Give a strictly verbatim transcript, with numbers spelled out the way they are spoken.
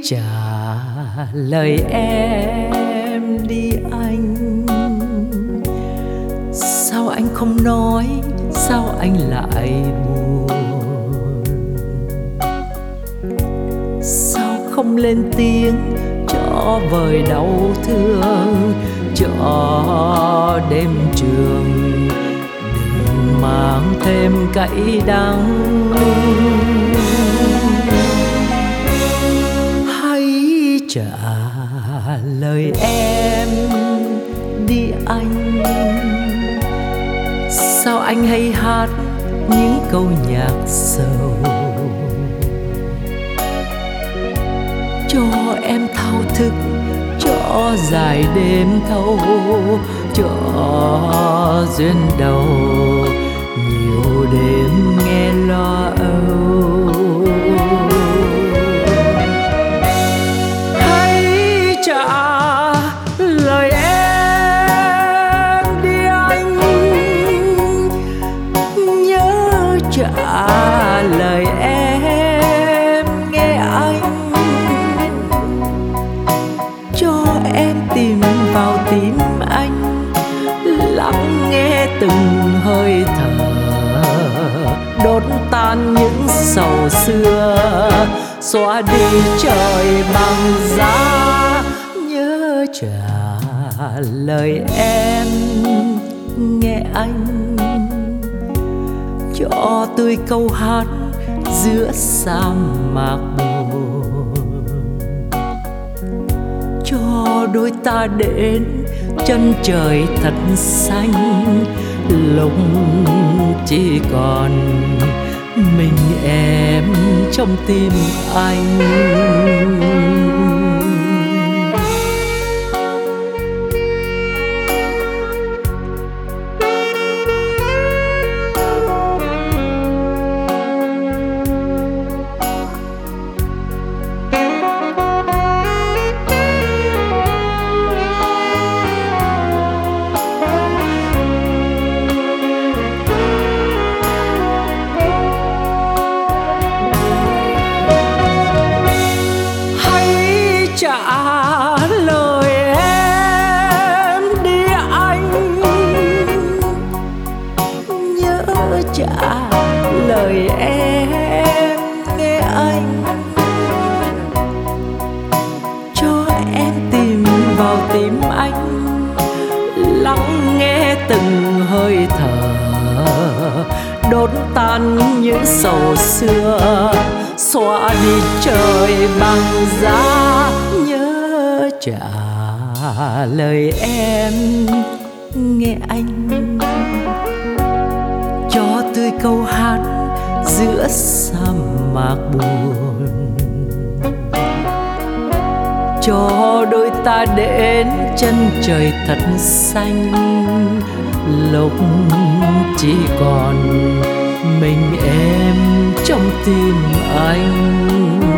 trả lời em đi anh. Sao anh không nói, sao anh lại buồn? Sao không lên tiếng cho vời đau thương, cho đêm trường đừng mang thêm cay đắng. Hãy trả lời em đi anh. Sao anh hay hát những câu nhạc sầu, cho em thao thức, cho dài đêm thâu, cho duyên đầu nhiều đêm nghe lo âu. Hãy trả lời em đi anh, nhớ trả lời em nghe anh, cho em tìm vào tim anh, lắng nghe từng hơi thở, đốt tan những sầu xưa, xóa đi trời bằng giá. Nhớ trả lời em nghe anh, cho tươi câu hát giữa sa mạc buồn, cho đôi ta đến chân trời thật xanh, lúc chỉ còn mình em trong tim anh. Trả lời em đi anh, nhớ trả lời em nghe anh, cho em tìm vào tim anh, lắng nghe từng hơi thở, đốt tan những sầu xưa, xóa đi trời bằng giá. Nhớ trả lời em nghe anh, cho tươi câu hát giữa sa mạc buồn, cho đôi ta đến chân trời thật xanh, lúc chỉ còn mình em trong tim anh.